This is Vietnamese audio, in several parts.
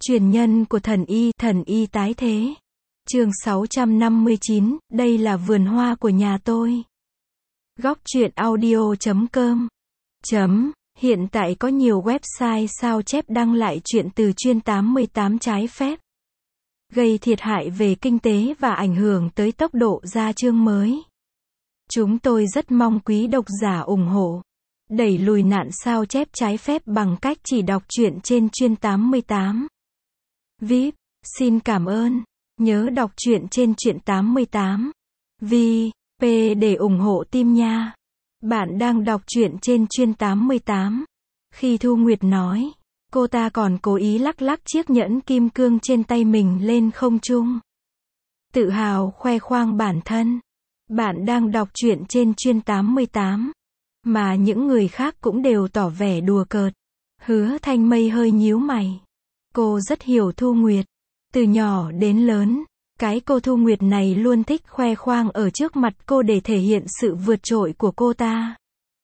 Truyền nhân của thần y tái thế. Chương 659, đây là vườn hoa của nhà tôi. Góc truyện audio.com. Hiện tại có nhiều website sao chép đăng lại chuyện từ chuyên 88 trái phép, gây thiệt hại về kinh tế và ảnh hưởng tới tốc độ ra chương mới. Chúng tôi rất mong quý độc giả ủng hộ, đẩy lùi nạn sao chép trái phép bằng cách chỉ đọc truyện trên chuyên 88. VIP, xin cảm ơn. Nhớ đọc truyện trên truyện 88. VIP để ủng hộ team nha. Bạn đang đọc truyện trên chuyên 88. Khi Thu Nguyệt nói, cô ta còn cố ý lắc lắc chiếc nhẫn kim cương trên tay mình lên không trung, tự hào khoe khoang bản thân. Bạn đang đọc truyện trên chuyên 88. Mà những người khác cũng đều tỏ vẻ đùa cợt. Hứa Thanh Mây hơi nhíu mày. Cô rất hiểu Thu Nguyệt. Từ nhỏ đến lớn, cái cô Thu Nguyệt này luôn thích khoe khoang ở trước mặt cô để thể hiện sự vượt trội của cô ta.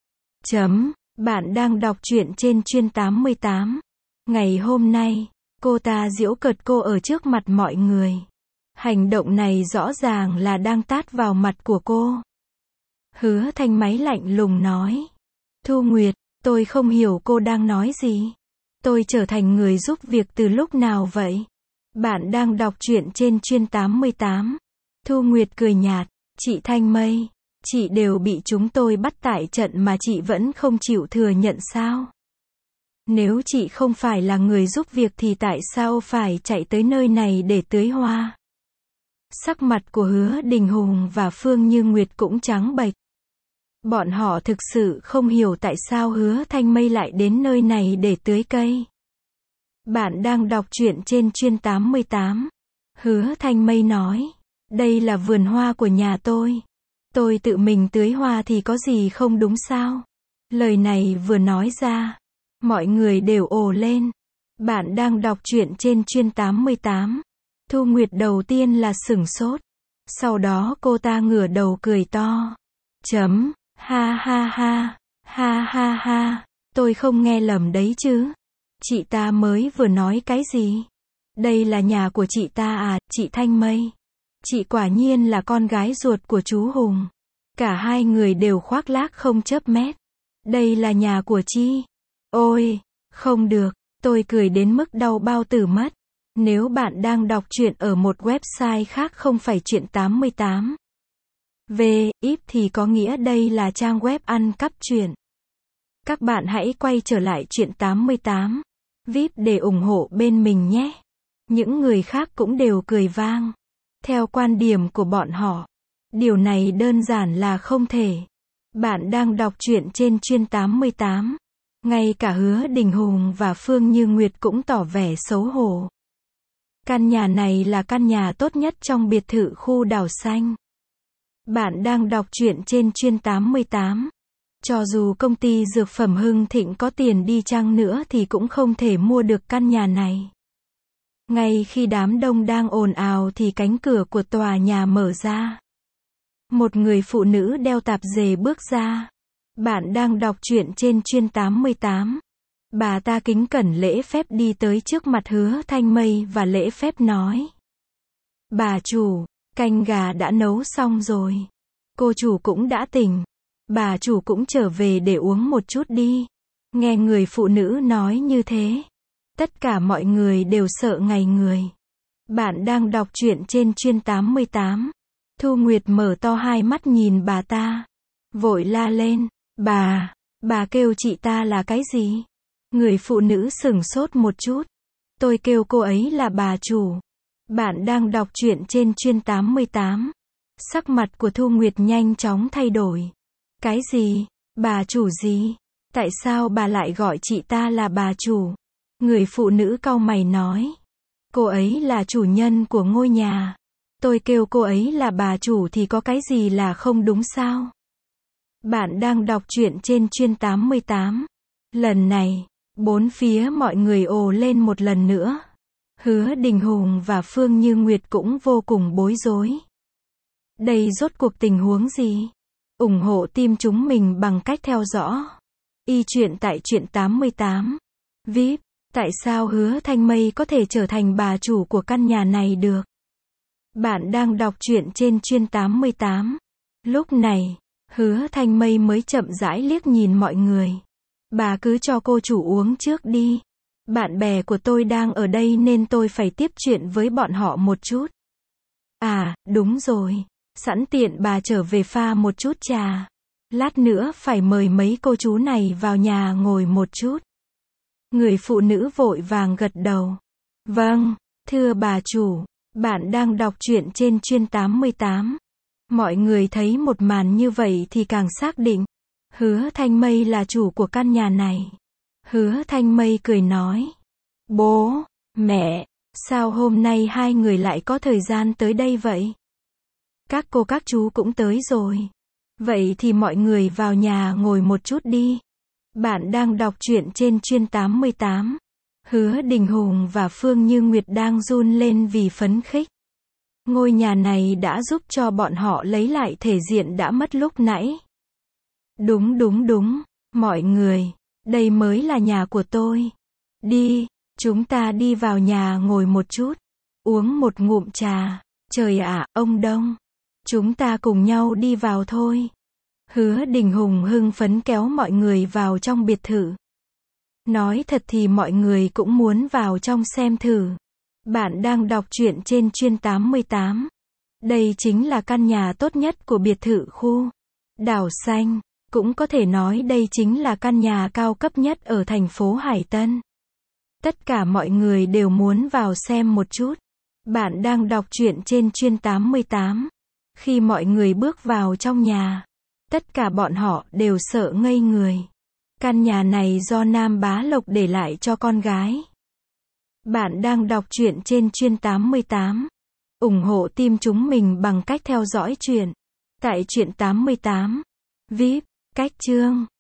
Bạn đang đọc truyện trên chuyên 88. Ngày hôm nay, cô ta giễu cợt cô ở trước mặt mọi người. Hành động này rõ ràng là đang tát vào mặt của cô. Hứa Thanh Máy lạnh lùng nói. Thu Nguyệt, tôi không hiểu cô đang nói gì. Tôi trở thành người giúp việc từ lúc nào vậy? Bạn đang đọc truyện trên chuyên 88. Thu Nguyệt cười nhạt. Chị Thanh Mây, chị đều bị chúng tôi bắt tại trận mà chị vẫn không chịu thừa nhận sao? Nếu chị không phải là người giúp việc thì tại sao phải chạy tới nơi này để tưới hoa? Sắc mặt của Hứa Đình Hùng và Phương Như Nguyệt cũng trắng bệch. Bọn họ thực sự không hiểu tại sao Hứa Thanh Mây lại đến nơi này để tưới cây. Bạn đang đọc truyện trên chuyên 88. Hứa Thanh Mây nói, đây là vườn hoa của nhà tôi. Tôi tự mình tưới hoa thì có gì không đúng sao? Lời này vừa nói ra, mọi người đều ồ lên. Bạn đang đọc truyện trên chuyên 88. Thu Nguyệt đầu tiên là sửng sốt. Sau đó cô ta ngửa đầu cười to. Ha ha ha, ha ha ha, tôi không nghe lầm đấy chứ. Chị ta mới vừa nói cái gì? Đây là nhà của chị ta à, chị Thanh Mây. Chị quả nhiên là con gái ruột của chú Hùng. Cả hai người đều khoác lác không chớp mét. Đây là nhà của Chi. Ôi, không được, tôi cười đến mức đau bao tử mất. Nếu bạn đang đọc truyện ở một website khác không phải truyện 88. VIP thì có nghĩa đây là trang web ăn cắp truyện. Các bạn hãy quay trở lại truyện 88. VIP để ủng hộ bên mình nhé. Những người khác cũng đều cười vang. Theo quan điểm của bọn họ, điều này đơn giản là không thể. Bạn đang đọc truyện trên chuyên 88. Ngay cả Hứa Đình Hùng và Phương Như Nguyệt cũng tỏ vẻ xấu hổ. Căn nhà này là căn nhà tốt nhất trong biệt thự khu đảo xanh. Bạn đang đọc truyện trên chuyên 88. Cho dù công ty dược phẩm Hưng Thịnh có tiền đi chăng nữa thì cũng không thể mua được căn nhà này. Ngay khi đám đông đang ồn ào thì cánh cửa của tòa nhà mở ra. Một người phụ nữ đeo tạp dề bước ra. Bạn đang đọc truyện trên chuyên 88. Bà ta kính cẩn lễ phép đi tới trước mặt Hứa Thanh Mây và lễ phép nói. Bà chủ, canh gà đã nấu xong rồi. Cô chủ cũng đã tỉnh. Bà chủ cũng trở về để uống một chút đi. Nghe người phụ nữ nói như thế, tất cả mọi người đều sợ ngây người. Bạn đang đọc truyện trên chuyên 88. Thu Nguyệt mở to hai mắt nhìn bà ta. Vội la lên. Bà kêu chị ta là cái gì? Người phụ nữ sửng sốt một chút. Tôi kêu cô ấy là bà chủ. Bạn đang đọc truyện trên chuyên 88. Sắc mặt của Thu Nguyệt nhanh chóng thay đổi. Cái gì? Bà chủ gì? Tại sao bà lại gọi chị ta là bà chủ? Người phụ nữ cau mày nói. Cô ấy là chủ nhân của ngôi nhà. Tôi kêu cô ấy là bà chủ thì có cái gì là không đúng sao? Bạn đang đọc truyện trên chuyên 88. Lần này, bốn phía mọi người ồ lên một lần nữa. Hứa Đình Hùng và Phương Như Nguyệt cũng vô cùng bối rối. Đây rốt cuộc tình huống gì? Ủng hộ team chúng mình bằng cách theo dõi y truyện tại truyện 88. VIP, Tại sao Hứa Thanh Mây có thể trở thành bà chủ của căn nhà này được? Bạn đang đọc truyện trên Chuyên 88. Lúc này, Hứa Thanh Mây mới chậm rãi liếc nhìn mọi người. Bà cứ cho cô chủ uống trước đi. Bạn bè của tôi đang ở đây nên tôi phải tiếp chuyện với bọn họ một chút. À, đúng rồi. Sẵn tiện bà trở về pha một chút trà. Lát nữa phải mời mấy cô chú này vào nhà ngồi một chút. Người phụ nữ vội vàng gật đầu. Vâng, thưa bà chủ. Bạn đang đọc truyện trên Chuyên 88. Mọi người thấy một màn như vậy thì càng xác định. Hứa Thanh Mây là chủ của căn nhà này. Hứa Thanh Mây cười nói. Bố, mẹ, sao hôm nay hai người lại có thời gian tới đây vậy? Các cô các chú cũng tới rồi. Vậy thì mọi người vào nhà ngồi một chút đi. Bạn đang đọc truyện trên Chuyên 88. Hứa Đình Hùng và Phương Như Nguyệt đang run lên vì phấn khích. Ngôi nhà này đã giúp cho bọn họ lấy lại thể diện đã mất lúc nãy. Đúng, mọi người, đây mới là nhà của tôi. Đi, chúng ta đi vào nhà ngồi một chút, uống một ngụm trà. Trời ạ, ông Đông, chúng ta cùng nhau đi vào thôi. Hứa Đình Hùng hưng phấn kéo mọi người vào trong biệt thự. Nói thật thì mọi người cũng muốn vào trong xem thử. Bạn đang đọc truyện trên Chuyên 88. Đây chính là căn nhà tốt nhất của biệt thự khu Đảo Xanh. Cũng có thể nói đây chính là căn nhà cao cấp nhất ở thành phố Hải Tân. Tất cả mọi người đều muốn vào xem một chút. Bạn đang đọc truyện trên Chuyên 88. Khi mọi người bước vào trong nhà, tất cả bọn họ đều sợ ngây người. Căn nhà này do Nam Bá Lộc để lại cho con gái. Bạn đang đọc truyện trên Chuyên 88. ủng hộ team chúng mình bằng cách theo dõi truyện tại Truyện 88. VIP, cách chương.